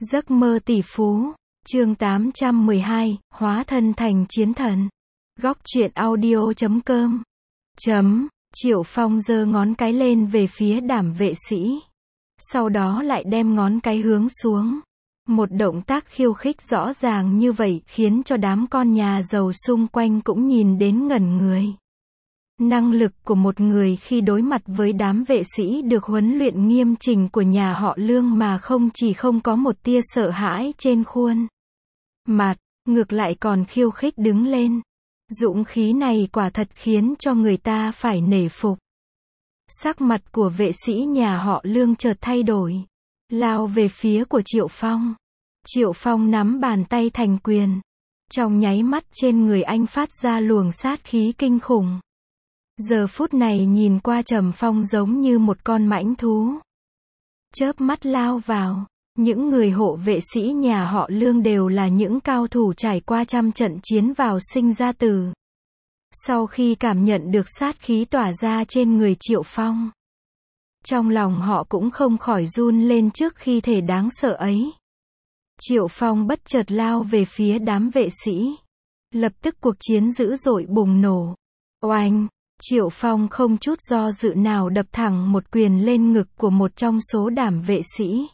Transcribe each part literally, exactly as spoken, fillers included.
Giấc mơ tỷ phú, chương tám trăm mười hai, hóa thân thành chiến thần. Góc truyện audio chấm com. Chấm, Triệu Phong giơ ngón cái lên về phía Đàm vệ sĩ. Sau đó lại đem ngón cái hướng xuống. Một động tác khiêu khích rõ ràng như vậy khiến cho đám con nhà giàu xung quanh cũng nhìn đến ngẩn người. Năng lực của một người khi đối mặt với đám vệ sĩ được huấn luyện nghiêm chỉnh của nhà họ Lương mà không chỉ không có một tia sợ hãi trên khuôn mặt, ngược lại còn khiêu khích đứng lên. Dũng khí này quả thật khiến cho người ta phải nể phục. Sắc mặt của vệ sĩ nhà họ Lương chợt thay đổi, lao về phía của Triệu Phong. Triệu Phong nắm bàn tay thành quyền. Trong nháy mắt trên người anh phát ra luồng sát khí kinh khủng. Giờ phút này nhìn qua Trầm Phong giống như một con mãnh thú. Chớp mắt lao vào. Những người hộ vệ sĩ nhà họ Lương đều là những cao thủ trải qua trăm trận chiến vào sinh ra tử. Sau khi cảm nhận được sát khí tỏa ra trên người Triệu Phong, trong lòng họ cũng không khỏi run lên trước khi thể đáng sợ ấy. Triệu Phong bất chợt lao về phía đám vệ sĩ. Lập tức cuộc chiến dữ dội bùng nổ. Oanh! Triệu Phong không chút do dự nào đập thẳng một quyền lên ngực của một trong số đám vệ sĩ.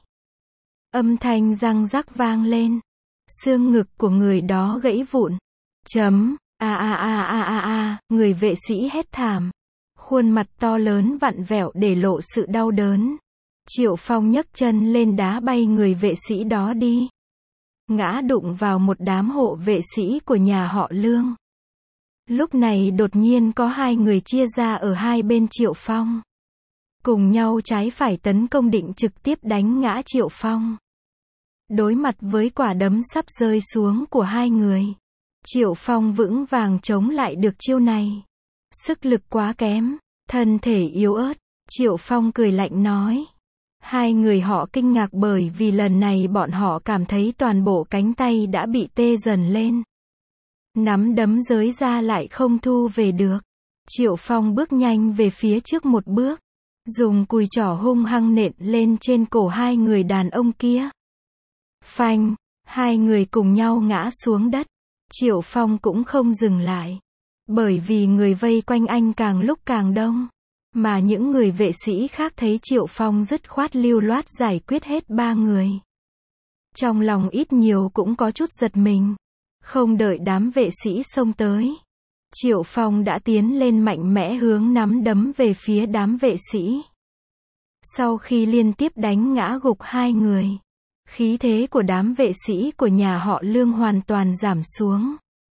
Âm thanh răng rắc vang lên. Xương ngực của người đó gãy vụn. Chấm, a a a a a a, người vệ sĩ hét thảm. Khuôn mặt to lớn vặn vẹo để lộ sự đau đớn. Triệu Phong nhấc chân lên đá bay người vệ sĩ đó đi. Ngã đụng vào một đám hộ vệ sĩ của nhà họ Lương. Lúc này đột nhiên có hai người chia ra ở hai bên Triệu Phong. Cùng nhau trái phải tấn công định trực tiếp đánh ngã Triệu Phong. Đối mặt với quả đấm sắp rơi xuống của hai người, Triệu Phong vững vàng chống lại được chiêu này. Sức lực quá kém, thân thể yếu ớt, Triệu Phong cười lạnh nói. Hai người họ kinh ngạc bởi vì lần này bọn họ cảm thấy toàn bộ cánh tay đã bị tê dần lên. Nắm đấm giới ra lại không thu về được. Triệu Phong bước nhanh về phía trước một bước, dùng cùi trỏ hung hăng nện lên trên cổ hai người đàn ông kia. Phanh! Hai người cùng nhau ngã xuống đất. Triệu Phong cũng không dừng lại. Bởi vì người vây quanh anh càng lúc càng đông. Mà những người vệ sĩ khác thấy Triệu Phong dứt khoát lưu loát giải quyết hết ba người. Trong lòng ít nhiều cũng có chút giật mình. Không đợi đám vệ sĩ xông tới, Triệu Phong đã tiến lên mạnh mẽ hướng nắm đấm về phía đám vệ sĩ. Sau khi liên tiếp đánh ngã gục hai người, khí thế của đám vệ sĩ của nhà họ Lương hoàn toàn giảm xuống.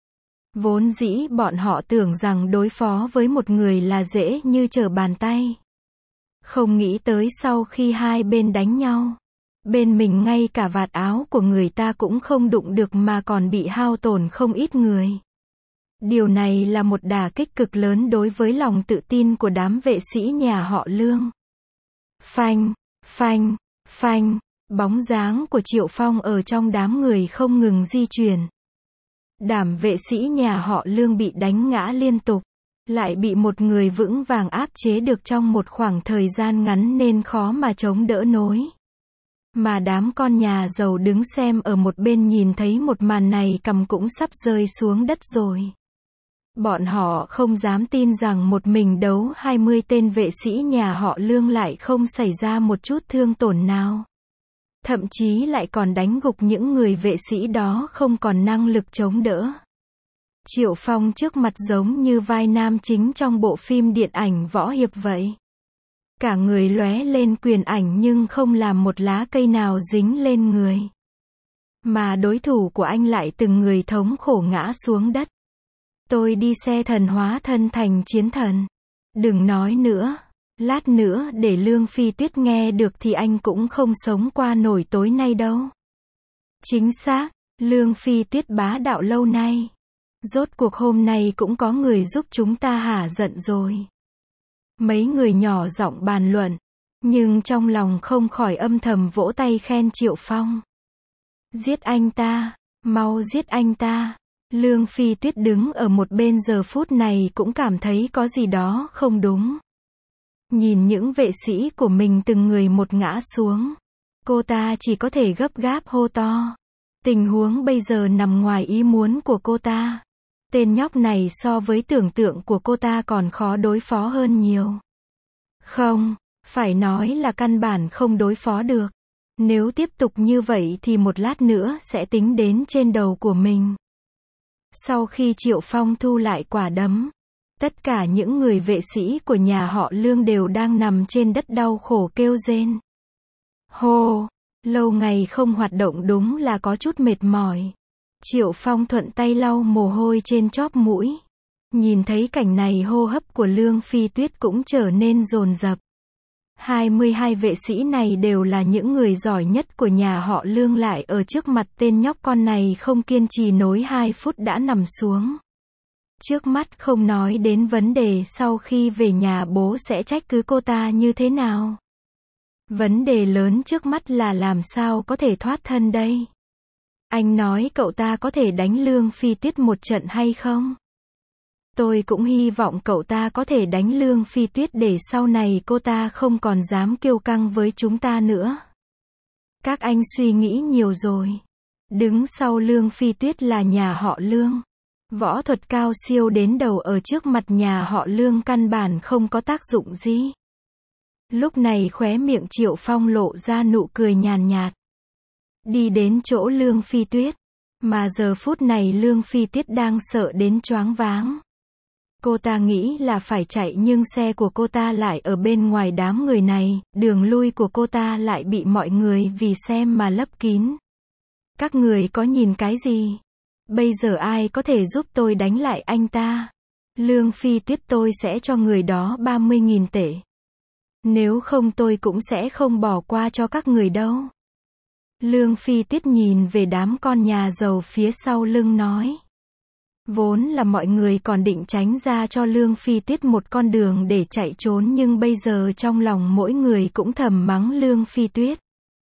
Vốn dĩ bọn họ tưởng rằng đối phó với một người là dễ như trở bàn tay. Không nghĩ tới sau khi hai bên đánh nhau, bên mình ngay cả vạt áo của người ta cũng không đụng được mà còn bị hao tổn không ít người. Điều này là một đả kích cực lớn đối với lòng tự tin của đám vệ sĩ nhà họ Lương. Phanh, phanh, phanh, bóng dáng của Triệu Phong ở trong đám người không ngừng di chuyển. Đám vệ sĩ nhà họ Lương bị đánh ngã liên tục, lại bị một người vững vàng áp chế được trong một khoảng thời gian ngắn nên khó mà chống đỡ nổi. Mà đám con nhà giàu đứng xem ở một bên nhìn thấy một màn này cằm cũng sắp rơi xuống đất rồi. Bọn họ không dám tin rằng một mình đấu hai mươi tên vệ sĩ nhà họ Lương lại không xảy ra một chút thương tổn nào. Thậm chí lại còn đánh gục những người vệ sĩ đó không còn năng lực chống đỡ. Triệu Phong trước mặt giống như vai nam chính trong bộ phim điện ảnh võ hiệp vậy. Cả người lóe lên quyền ảnh nhưng không làm một lá cây nào dính lên người. Mà đối thủ của anh lại từng người thống khổ ngã xuống đất. Tôi đi xe thần hóa thân thành chiến thần. Đừng nói nữa. Lát nữa để Lương Phi Tuyết nghe được thì anh cũng không sống qua nổi tối nay đâu. Chính xác, Lương Phi Tuyết bá đạo lâu nay. Rốt cuộc hôm nay cũng có người giúp chúng ta hả giận rồi. Mấy người nhỏ giọng bàn luận, nhưng trong lòng không khỏi âm thầm vỗ tay khen Triệu Phong. Giết anh ta, mau giết anh ta. Lương Phi Tuyết đứng ở một bên giờ phút này cũng cảm thấy có gì đó không đúng. Nhìn những vệ sĩ của mình từng người một ngã xuống. Cô ta chỉ có thể gấp gáp hô to. Tình huống bây giờ nằm ngoài ý muốn của cô ta. Tên nhóc này so với tưởng tượng của cô ta còn khó đối phó hơn nhiều. Không, phải nói là căn bản không đối phó được. Nếu tiếp tục như vậy thì một lát nữa sẽ tính đến trên đầu của mình. Sau khi Triệu Phong thu lại quả đấm, tất cả những người vệ sĩ của nhà họ Lương đều đang nằm trên đất đau khổ kêu rên. Hô, lâu ngày không hoạt động đúng là có chút mệt mỏi. Triệu Phong thuận tay lau mồ hôi trên chóp mũi. Nhìn thấy cảnh này hô hấp của Lương Phi Tuyết cũng trở nên dồn dập. hai mươi hai vệ sĩ này đều là những người giỏi nhất của nhà họ Lương, lại ở trước mặt tên nhóc con này không kiên trì nổi hai phút đã nằm xuống. Trước mắt không nói đến vấn đề sau khi về nhà bố sẽ trách cứ cô ta như thế nào. Vấn đề lớn trước mắt là làm sao có thể thoát thân đây. Anh nói cậu ta có thể đánh Lương Phi Tuyết một trận hay không? Tôi cũng hy vọng cậu ta có thể đánh Lương Phi Tuyết để sau này cô ta không còn dám kiêu căng với chúng ta nữa. Các anh suy nghĩ nhiều rồi. Đứng sau Lương Phi Tuyết là nhà họ Lương. Võ thuật cao siêu đến đầu ở trước mặt nhà họ Lương căn bản không có tác dụng gì. Lúc này khóe miệng Triệu Phong lộ ra nụ cười nhàn nhạt. Đi đến chỗ Lương Phi Tuyết. Mà giờ phút này Lương Phi Tuyết đang sợ đến choáng váng. Cô ta nghĩ là phải chạy nhưng xe của cô ta lại ở bên ngoài đám người này, đường lui của cô ta lại bị mọi người vì xem mà lấp kín. Các người có nhìn cái gì? Bây giờ ai có thể giúp tôi đánh lại anh ta? Lương Phi Tuyết, tôi sẽ cho người đó ba mươi nghìn tệ. Nếu không tôi cũng sẽ không bỏ qua cho các người đâu. Lương Phi Tuyết nhìn về đám con nhà giàu phía sau lưng nói. Vốn là mọi người còn định tránh ra cho Lương Phi Tuyết một con đường để chạy trốn, nhưng bây giờ trong lòng mỗi người cũng thầm mắng Lương Phi Tuyết.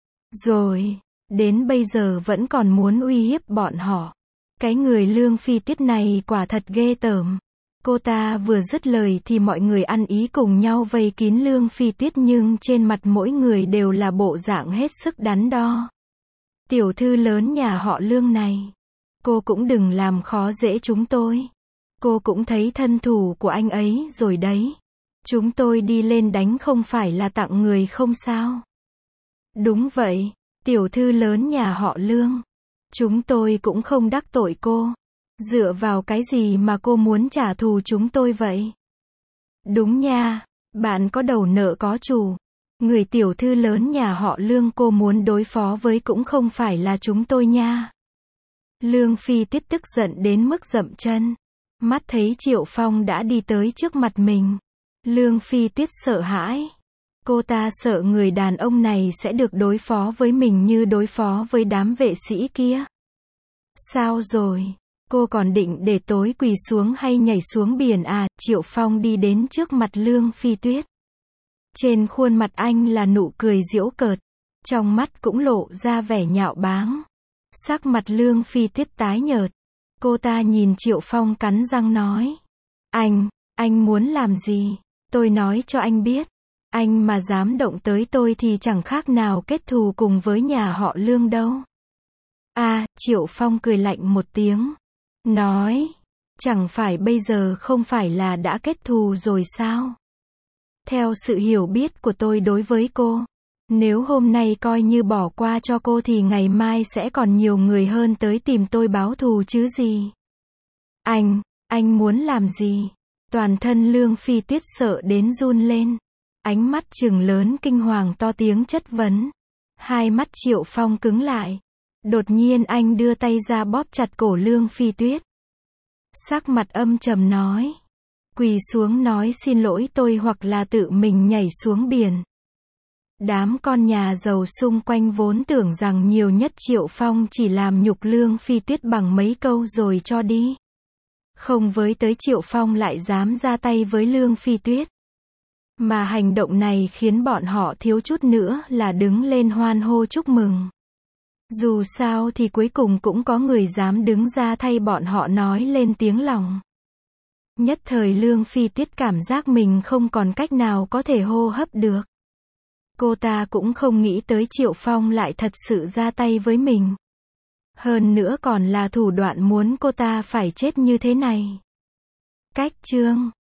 Rồi, đến bây giờ vẫn còn muốn uy hiếp bọn họ. Cái người Lương Phi Tuyết này quả thật ghê tởm. Cô ta vừa dứt lời thì mọi người ăn ý cùng nhau vây kín Lương Phi Tuyết, nhưng trên mặt mỗi người đều là bộ dạng hết sức đắn đo. Tiểu thư lớn nhà họ Lương này, cô cũng đừng làm khó dễ chúng tôi. Cô cũng thấy thân thủ của anh ấy rồi đấy. Chúng tôi đi lên đánh không phải là tặng người không sao? Đúng vậy, tiểu thư lớn nhà họ Lương. Chúng tôi cũng không đắc tội cô. Dựa vào cái gì mà cô muốn trả thù chúng tôi vậy? Đúng nha, bạn có đầu nợ có chủ. Người tiểu thư lớn nhà họ Lương cô muốn đối phó với cũng không phải là chúng tôi nha. Lương Phi Tuyết tức giận đến mức dậm chân. Mắt thấy Triệu Phong đã đi tới trước mặt mình. Lương Phi Tuyết sợ hãi. Cô ta sợ người đàn ông này sẽ được đối phó với mình như đối phó với đám vệ sĩ kia. Sao rồi? Cô còn định để tối quỳ xuống hay nhảy xuống biển à? Triệu Phong đi đến trước mặt Lương Phi Tuyết. Trên khuôn mặt anh là nụ cười giễu cợt. Trong mắt cũng lộ ra vẻ nhạo báng. Sắc mặt Lương Phi Tuyết tái nhợt. Cô ta nhìn Triệu Phong cắn răng nói. Anh, anh muốn làm gì? Tôi nói cho anh biết. Anh mà dám động tới tôi thì chẳng khác nào kết thù cùng với nhà họ Lương đâu. À, Triệu Phong cười lạnh một tiếng. Nói, chẳng phải bây giờ không phải là đã kết thù rồi sao? Theo sự hiểu biết của tôi đối với cô, nếu hôm nay coi như bỏ qua cho cô thì ngày mai sẽ còn nhiều người hơn tới tìm tôi báo thù chứ gì. Anh, anh muốn làm gì? Toàn thân Lương Phi Tuyết sợ đến run lên. Ánh mắt trừng lớn kinh hoàng to tiếng chất vấn. Hai mắt Triệu Phong cứng lại. Đột nhiên anh đưa tay ra bóp chặt cổ Lương Phi Tuyết. Sắc mặt âm trầm nói. Quỳ xuống nói xin lỗi tôi hoặc là tự mình nhảy xuống biển. Đám con nhà giàu xung quanh vốn tưởng rằng nhiều nhất Triệu Phong chỉ làm nhục Lương Phi Tuyết bằng mấy câu rồi cho đi. Không với tới Triệu Phong lại dám ra tay với Lương Phi Tuyết. Mà hành động này khiến bọn họ thiếu chút nữa là đứng lên hoan hô chúc mừng. Dù sao thì cuối cùng cũng có người dám đứng ra thay bọn họ nói lên tiếng lòng. Nhất thời Lương Phi Tuyết cảm giác mình không còn cách nào có thể hô hấp được. Cô ta cũng không nghĩ tới Triệu Phong lại thật sự ra tay với mình. Hơn nữa còn là thủ đoạn muốn cô ta phải chết như thế này. Cách chương